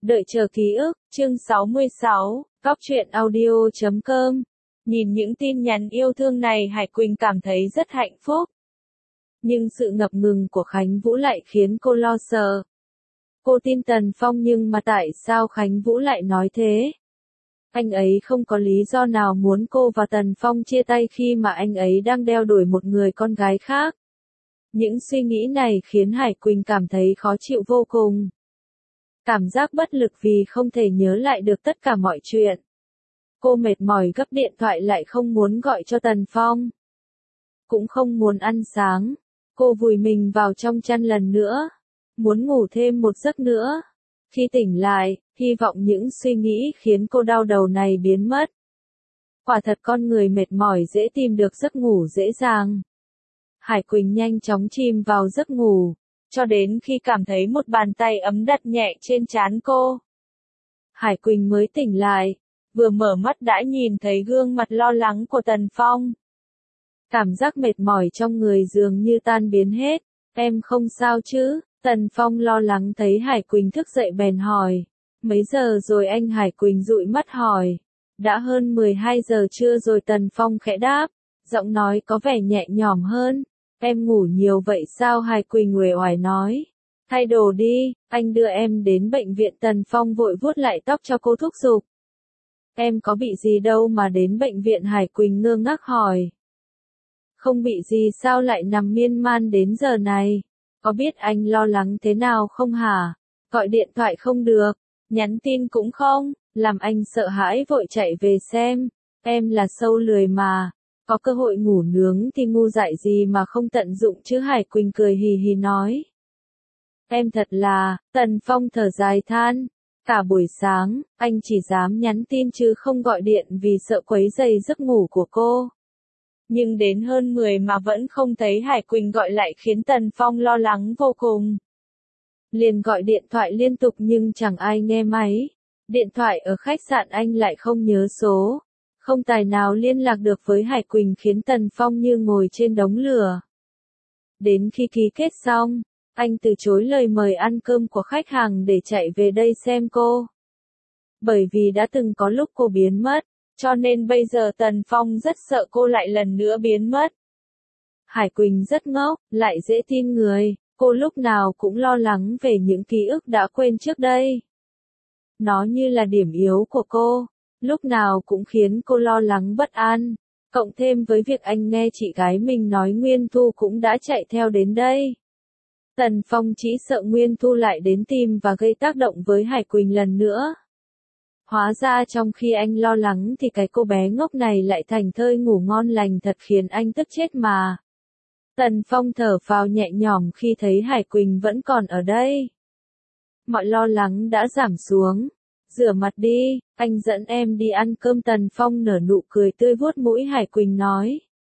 Đợi chờ ký ức, chương 66, Góc truyện audio.com. Nhìn những tin nhắn yêu thương này Hải Quỳnh cảm thấy rất hạnh phúc. Nhưng sự ngập ngừng của Khánh Vũ lại khiến cô lo sợ. Cô tin Tần Phong nhưng mà tại sao Khánh Vũ lại nói thế? Anh ấy không có lý do nào muốn cô và Tần Phong chia tay khi mà anh ấy đang đeo đuổi một người con gái khác. Những suy nghĩ này khiến Hải Quỳnh cảm thấy khó chịu vô cùng. Cảm giác bất lực vì không thể nhớ lại được tất cả mọi chuyện. Cô mệt mỏi gấp điện thoại lại không muốn gọi cho Tần Phong. Cũng không muốn ăn sáng. Cô vùi mình vào trong chăn lần nữa. Muốn ngủ thêm một giấc nữa. Khi tỉnh lại, hy vọng những suy nghĩ khiến cô đau đầu này biến mất. Quả thật con người mệt mỏi dễ tìm được giấc ngủ dễ dàng. Hải Quỳnh nhanh chóng chìm vào giấc ngủ, cho đến khi cảm thấy một bàn tay ấm đặt nhẹ trên trán cô. Hải Quỳnh mới tỉnh lại, vừa mở mắt đã nhìn thấy gương mặt lo lắng của Tần Phong. Cảm giác mệt mỏi trong người dường như tan biến hết. Em không sao chứ? Tần Phong lo lắng thấy Hải Quỳnh thức dậy bèn hỏi. Mấy giờ rồi anh? Hải Quỳnh dụi mắt hỏi. Đã hơn 12 giờ trưa rồi. Tần Phong khẽ đáp, giọng nói có vẻ nhẹ nhõm hơn. Em ngủ nhiều vậy sao? Hải Quỳnh uể oải nói. Thay đồ đi, anh đưa em đến bệnh viện. Tần Phong vội vuốt lại tóc cho cô thúc giục. Em có bị gì đâu mà đến bệnh viện? Hải Quỳnh ngơ ngác hỏi. Không bị gì sao lại nằm miên man đến giờ này? Có biết anh lo lắng thế nào không hả? Gọi điện thoại không được, nhắn tin cũng không, làm anh sợ hãi vội chạy về xem. Em là sâu lười mà, có cơ hội ngủ nướng thì ngu dại gì mà không tận dụng chứ? Hải Quỳnh cười hì hì nói. Em thật là, Tần Phong thở dài than. Cả buổi sáng, anh chỉ dám nhắn tin chứ không gọi điện vì sợ quấy rầy giấc ngủ của cô. Nhưng đến hơn 10 mà vẫn không thấy Hải Quỳnh gọi lại khiến Tần Phong lo lắng vô cùng. Liền gọi điện thoại liên tục nhưng chẳng ai nghe máy. Điện thoại ở khách sạn anh lại không nhớ số. Không tài nào liên lạc được với Hải Quỳnh khiến Tần Phong như ngồi trên đống lửa. Đến khi ký kết xong, anh từ chối lời mời ăn cơm của khách hàng để chạy về đây xem cô. Bởi vì đã từng có lúc cô biến mất, cho nên bây giờ Tần Phong rất sợ cô lại lần nữa biến mất. Hải Quỳnh rất ngốc, lại dễ tin người, cô lúc nào cũng lo lắng về những ký ức đã quên trước đây. Nó như là điểm yếu của cô, lúc nào cũng khiến cô lo lắng bất an, cộng thêm với việc anh nghe chị gái mình nói Nguyên Thu cũng đã chạy theo đến đây. Tần Phong chỉ sợ Nguyên Thu lại đến tìm và gây tác động với Hải Quỳnh lần nữa. Hóa ra trong khi anh lo lắng thì cái cô bé ngốc này lại thành thơi ngủ ngon lành, thật khiến anh tức chết mà. Tần Phong thở phào nhẹ nhõm khi thấy Hải Quỳnh vẫn còn ở đây. Mọi lo lắng đã giảm xuống. Rửa mặt đi, anh dẫn em đi ăn cơm. Tần Phong nở nụ cười tươi vuốt mũi. Hải Quỳnh nói.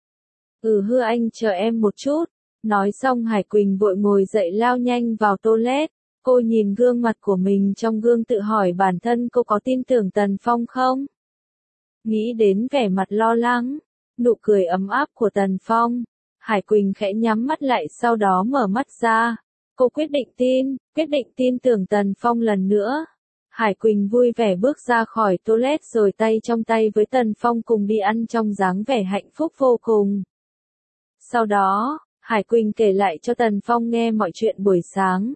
Hư anh chờ em một chút. Nói xong Hải Quỳnh vội ngồi dậy lao nhanh vào toilet. Cô nhìn gương mặt của mình trong gương tự hỏi bản thân cô có tin tưởng Tần Phong không? Nghĩ đến vẻ mặt lo lắng, nụ cười ấm áp của Tần Phong, Hải Quỳnh khẽ nhắm mắt lại sau đó mở mắt ra. Cô quyết định tin tưởng Tần Phong lần nữa. Hải Quỳnh vui vẻ bước ra khỏi toilet rồi tay trong tay với Tần Phong cùng đi ăn trong dáng vẻ hạnh phúc vô cùng. Sau đó, Hải Quỳnh kể lại cho Tần Phong nghe mọi chuyện buổi sáng.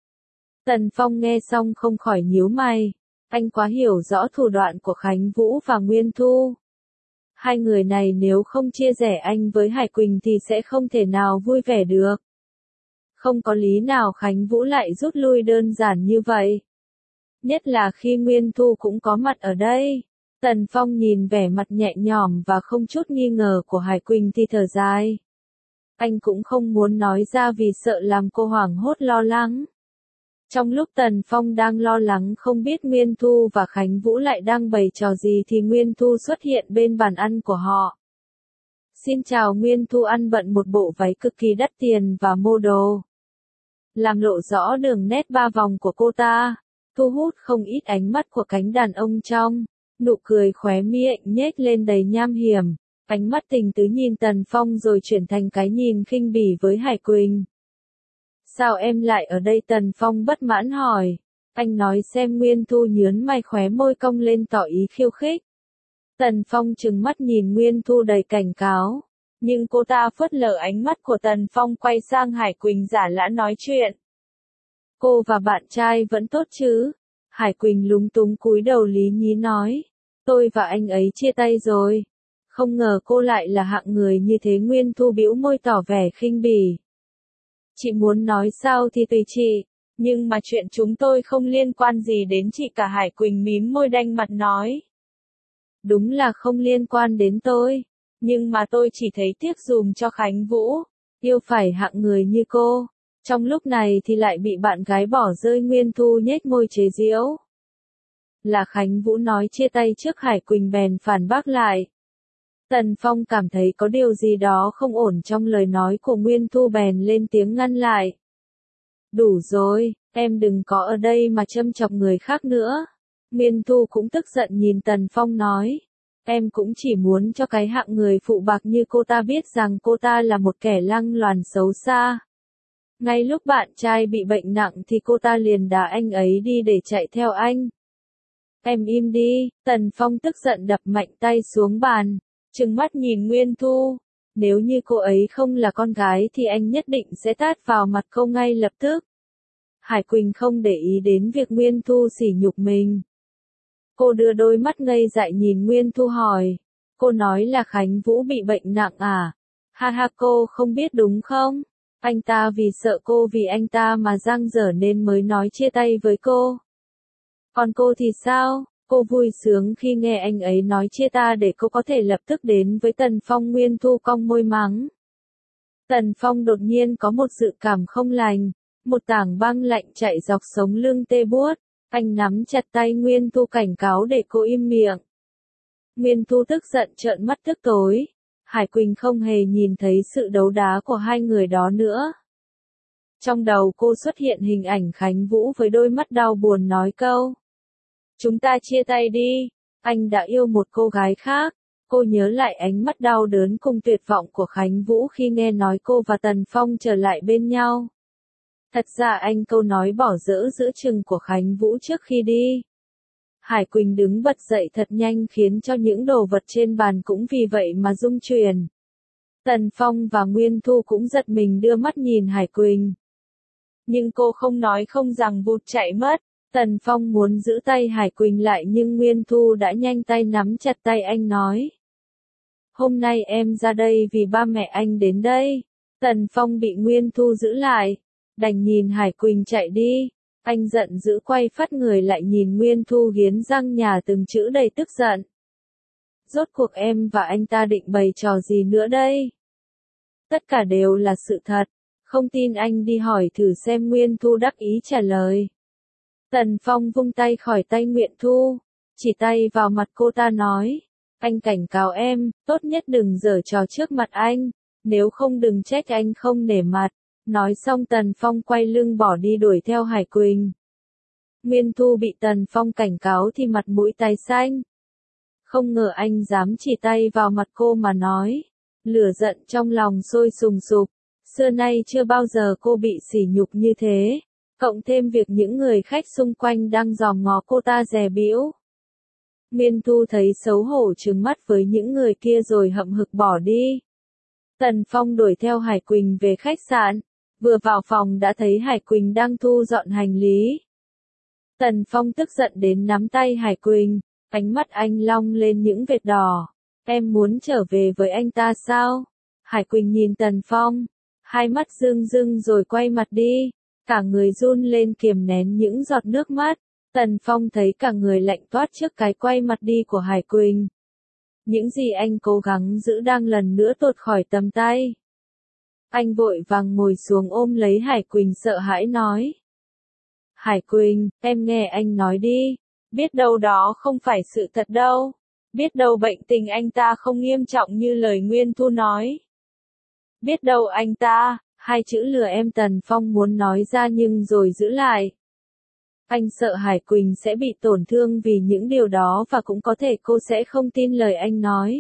Tần Phong nghe xong không khỏi nhíu mày. Anh quá hiểu rõ thủ đoạn của Khánh Vũ và Nguyên Thu. Hai người này nếu không chia rẽ anh với Hải Quỳnh thì sẽ không thể nào vui vẻ được. Không có lý nào Khánh Vũ lại rút lui đơn giản như vậy. Nhất là khi Nguyên Thu cũng có mặt ở đây. Tần Phong nhìn vẻ mặt nhẹ nhõm và không chút nghi ngờ của Hải Quỳnh thì thở dài. Anh cũng không muốn nói ra vì sợ làm cô hoảng hốt lo lắng. Trong lúc Tần Phong đang lo lắng không biết Nguyên Thu và Khánh Vũ lại đang bày trò gì thì Nguyên Thu xuất hiện bên bàn ăn của họ. Xin chào. Nguyên Thu ăn bận một bộ váy cực kỳ đắt tiền và mô đồ. Làm lộ rõ đường nét ba vòng của cô ta, thu hút không ít ánh mắt của cánh đàn ông trong. Nụ cười khóe miệng nhếch lên đầy nham hiểm, ánh mắt tình tứ nhìn Tần Phong rồi chuyển thành cái nhìn khinh bỉ với Hải Quỳnh. Sao em lại ở đây? Tần Phong bất mãn hỏi. Anh nói xem. Nguyên Thu nhớn mày, khóe môi cong lên tỏ ý khiêu khích. Tần Phong trừng mắt nhìn Nguyên Thu đầy cảnh cáo. Nhưng cô ta phớt lờ ánh mắt của Tần Phong, quay sang Hải Quỳnh giả lả nói chuyện. Cô và bạn trai vẫn tốt chứ? Hải Quỳnh lúng túng cúi đầu lý nhí nói. Tôi và anh ấy chia tay rồi. Không ngờ cô lại là hạng người như thế. Nguyên Thu bĩu môi tỏ vẻ khinh bỉ. Chị muốn nói sao thì tùy chị. Nhưng mà chuyện chúng tôi không liên quan gì đến chị cả. Hải Quỳnh mím môi đanh mặt nói. Đúng là không liên quan đến tôi. Nhưng mà tôi chỉ thấy tiếc dùm cho Khánh Vũ. Yêu phải hạng người như cô. Trong lúc này thì lại bị bạn gái bỏ rơi. Nguyên Thu nhếch môi chế giễu. Là Khánh Vũ nói chia tay trước. Hải Quỳnh bèn phản bác lại. Tần Phong cảm thấy có điều gì đó không ổn trong lời nói của Nguyên Thu bèn lên tiếng ngăn lại. Đủ rồi, em đừng có ở đây mà châm chọc người khác nữa. Nguyên Thu cũng tức giận nhìn Tần Phong nói. Em cũng chỉ muốn cho cái hạng người phụ bạc như cô ta biết rằng cô ta là một kẻ lăng loàn xấu xa. Ngay lúc bạn trai bị bệnh nặng thì cô ta liền đá anh ấy đi để chạy theo anh. Em im đi. Tần Phong tức giận đập mạnh tay xuống bàn, trừng mắt nhìn Nguyên Thu. Nếu như cô ấy không là con gái thì anh nhất định sẽ tát vào mặt cô ngay lập tức. Hải Quỳnh không để ý đến việc Nguyên Thu sỉ nhục mình. Cô đưa đôi mắt ngây dại nhìn Nguyên Thu hỏi. Cô nói là Khánh Vũ bị bệnh nặng à? Ha ha, cô không biết đúng không? Anh ta vì sợ cô vì anh ta mà giang dở nên mới nói chia tay với cô. Còn cô thì sao? Cô vui sướng khi nghe anh ấy nói chia ta để cô có thể lập tức đến với Tần Phong. Nguyên Thu cong môi mắng. Tần Phong đột nhiên có một dự cảm không lành. Một tảng băng lạnh chạy dọc sống lưng tê buốt. Anh nắm chặt tay Nguyên Thu cảnh cáo để cô im miệng. Nguyên Thu tức giận trợn mắt tức tối. Hải Quỳnh không hề nhìn thấy sự đấu đá của hai người đó nữa. Trong đầu cô xuất hiện hình ảnh Khánh Vũ với đôi mắt đau buồn nói câu. Chúng ta chia tay đi. Anh đã yêu một cô gái khác. Cô nhớ lại ánh mắt đau đớn cùng tuyệt vọng của Khánh Vũ khi nghe nói cô và Tần Phong trở lại bên nhau. Thật ra anh câu nói bỏ dỡ giữa chừng của Khánh Vũ trước khi đi. Hải Quỳnh đứng bật dậy thật nhanh khiến cho những đồ vật trên bàn cũng vì vậy mà rung chuyển. Tần Phong và Nguyên Thu cũng giật mình đưa mắt nhìn Hải Quỳnh. Nhưng cô không nói không rằng vụt chạy mất. Tần Phong muốn giữ tay Hải Quỳnh lại nhưng Nguyên Thu đã nhanh tay nắm chặt tay anh nói. Hôm nay em ra đây vì ba mẹ anh đến đây. Tần Phong bị Nguyên Thu giữ lại. Đành nhìn Hải Quỳnh chạy đi. Anh giận dữ quay phắt người lại nhìn Nguyên Thu nghiến răng nhả từng chữ đầy tức giận. Rốt cuộc em và anh ta định bày trò gì nữa đây? Tất cả đều là sự thật. Không tin anh đi hỏi thử xem. Nguyên Thu đắc ý trả lời. Tần Phong vung tay khỏi tay Nguyên Thu. Chỉ tay vào mặt cô ta nói. Anh cảnh cáo em, tốt nhất đừng giở trò trước mặt anh. Nếu không đừng trách anh không nể mặt. Nói xong Tần Phong quay lưng bỏ đi đuổi theo Hải Quỳnh. Nguyên Thu bị Tần Phong cảnh cáo thì mặt mũi tái xanh. Không ngờ anh dám chỉ tay vào mặt cô mà nói. Lửa giận trong lòng sôi sùng sục. Xưa nay chưa bao giờ cô bị sỉ nhục như thế. Cộng thêm việc những người khách xung quanh đang dòm ngó cô ta dè bĩu. Nguyên Thu thấy xấu hổ trừng mắt với những người kia rồi hậm hực bỏ đi. Tần Phong đuổi theo Hải Quỳnh về khách sạn. Vừa vào phòng đã thấy Hải Quỳnh đang thu dọn hành lý. Tần Phong tức giận đến nắm tay Hải Quỳnh. Ánh mắt anh long lên những vệt đỏ. Em muốn trở về với anh ta sao? Hải Quỳnh nhìn Tần Phong. Hai mắt rưng rưng rồi quay mặt đi. Cả người run lên kiềm nén những giọt nước mắt. Tần Phong thấy cả người lạnh toát trước cái quay mặt đi của Hải Quỳnh. Những gì anh cố gắng giữ đang lần nữa tuột khỏi tầm tay. Anh vội vàng ngồi xuống ôm lấy Hải Quỳnh sợ hãi nói. Hải Quỳnh, em nghe anh nói đi. Biết đâu đó không phải sự thật đâu. Biết đâu bệnh tình anh ta không nghiêm trọng như lời Nguyên Thu nói. Biết đâu anh ta, hai chữ lừa em. Tần Phong muốn nói ra nhưng rồi giữ lại. Anh sợ Hải Quỳnh sẽ bị tổn thương vì những điều đó và cũng có thể cô sẽ không tin lời anh nói.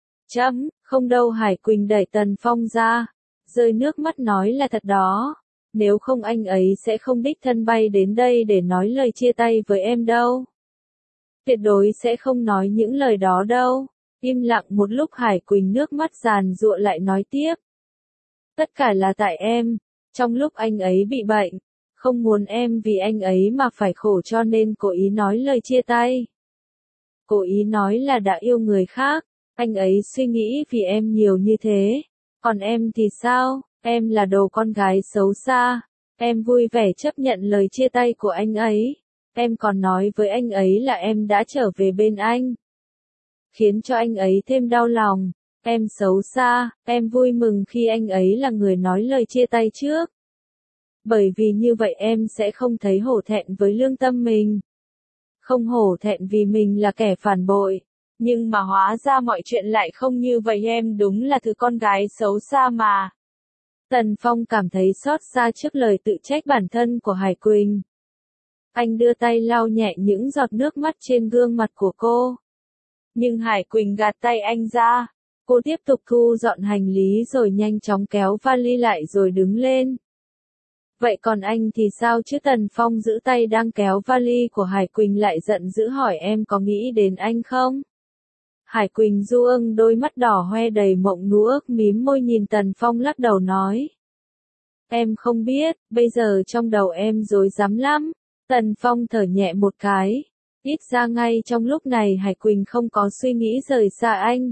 Không đâu. Hải Quỳnh đẩy Tần Phong ra. Rơi nước mắt nói là thật đó. Nếu không anh ấy sẽ không đích thân bay đến đây để nói lời chia tay với em đâu. Tuyệt đối sẽ không nói những lời đó đâu. Im lặng một lúc Hải Quỳnh nước mắt giàn giụa lại nói tiếp. Tất cả là tại em, trong lúc anh ấy bị bệnh, không muốn em vì anh ấy mà phải khổ cho nên cố ý nói lời chia tay. Cố ý nói là đã yêu người khác, anh ấy suy nghĩ vì em nhiều như thế. Còn em thì sao, em là đồ con gái xấu xa, em vui vẻ chấp nhận lời chia tay của anh ấy. Em còn nói với anh ấy là em đã trở về bên anh. Khiến cho anh ấy thêm đau lòng. Em xấu xa, em vui mừng khi anh ấy là người nói lời chia tay trước. Bởi vì như vậy em sẽ không thấy hổ thẹn với lương tâm mình. Không hổ thẹn vì mình là kẻ phản bội. Nhưng mà hóa ra mọi chuyện lại không như vậy, em đúng là thứ con gái xấu xa mà. Tần Phong cảm thấy xót xa trước lời tự trách bản thân của Hải Quỳnh. Anh đưa tay lau nhẹ những giọt nước mắt trên gương mặt của cô. Nhưng Hải Quỳnh gạt tay anh ra. Cô tiếp tục thu dọn hành lý rồi nhanh chóng kéo vali lại rồi đứng lên. Vậy còn anh thì sao chứ? Tần Phong giữ tay đang kéo vali của Hải Quỳnh lại giận dữ hỏi, em có nghĩ đến anh không? Hải Quỳnh du ưng đôi mắt đỏ hoe đầy mộng nú ước mím môi nhìn Tần Phong lắc đầu nói. Em không biết, bây giờ trong đầu em rối rắm lắm. Tần Phong thở nhẹ một cái. Ít ra ngay trong lúc này Hải Quỳnh không có suy nghĩ rời xa anh.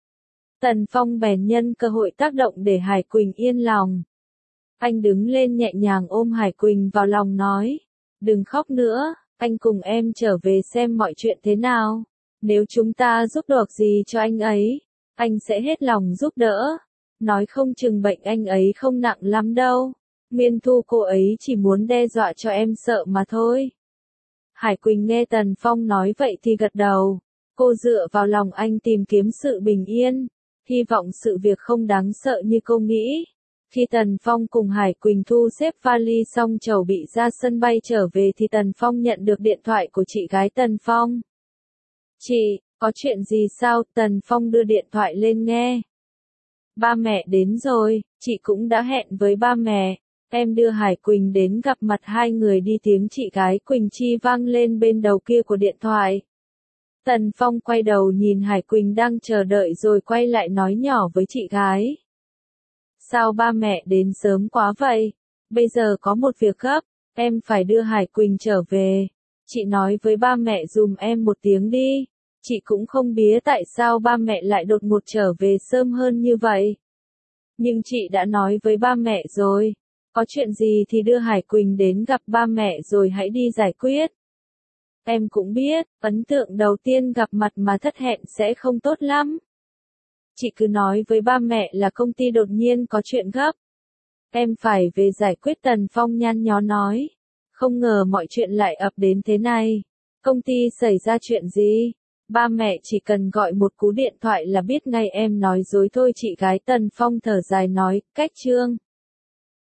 Tần Phong bèn nhân cơ hội tác động để Hải Quỳnh yên lòng. Anh đứng lên nhẹ nhàng ôm Hải Quỳnh vào lòng nói. Đừng khóc nữa, anh cùng em trở về xem mọi chuyện thế nào. Nếu chúng ta giúp được gì cho anh ấy, anh sẽ hết lòng giúp đỡ. Nói không chừng bệnh anh ấy không nặng lắm đâu. Miên Thu cô ấy chỉ muốn đe dọa cho em sợ mà thôi. Hải Quỳnh nghe Tần Phong nói vậy thì gật đầu. Cô dựa vào lòng anh tìm kiếm sự bình yên. Hy vọng sự việc không đáng sợ như cô nghĩ. Khi Tần Phong cùng Hải Quỳnh thu xếp vali xong chầu bị ra sân bay trở về thì Tần Phong nhận được điện thoại của chị gái Tần Phong. Chị, có chuyện gì sao? Tần Phong đưa điện thoại lên nghe. Ba mẹ đến rồi, chị cũng đã hẹn với ba mẹ. Em đưa Hải Quỳnh đến gặp mặt hai người đi, tiếng chị gái Quỳnh Chi vang lên bên đầu kia của điện thoại. Tần Phong quay đầu nhìn Hải Quỳnh đang chờ đợi rồi quay lại nói nhỏ với chị gái. Sao ba mẹ đến sớm quá vậy? Bây giờ có một việc gấp, em phải đưa Hải Quỳnh trở về. Chị nói với ba mẹ dùm em một tiếng đi. Chị cũng không biết tại sao ba mẹ lại đột ngột trở về sớm hơn như vậy. Nhưng chị đã nói với ba mẹ rồi. Có chuyện gì thì đưa Hải Quỳnh đến gặp ba mẹ rồi hãy đi giải quyết. Em cũng biết, ấn tượng đầu tiên gặp mặt mà thất hẹn sẽ không tốt lắm. Chị cứ nói với ba mẹ là công ty đột nhiên có chuyện gấp. Em phải về giải quyết. Tần Phong nhăn nhó nói. Không ngờ mọi chuyện lại ập đến thế này. Công ty xảy ra chuyện gì? Ba mẹ chỉ cần gọi một cú điện thoại là biết ngay, em nói dối thôi. Chị gái Tần Phong thở dài nói, cách Trương.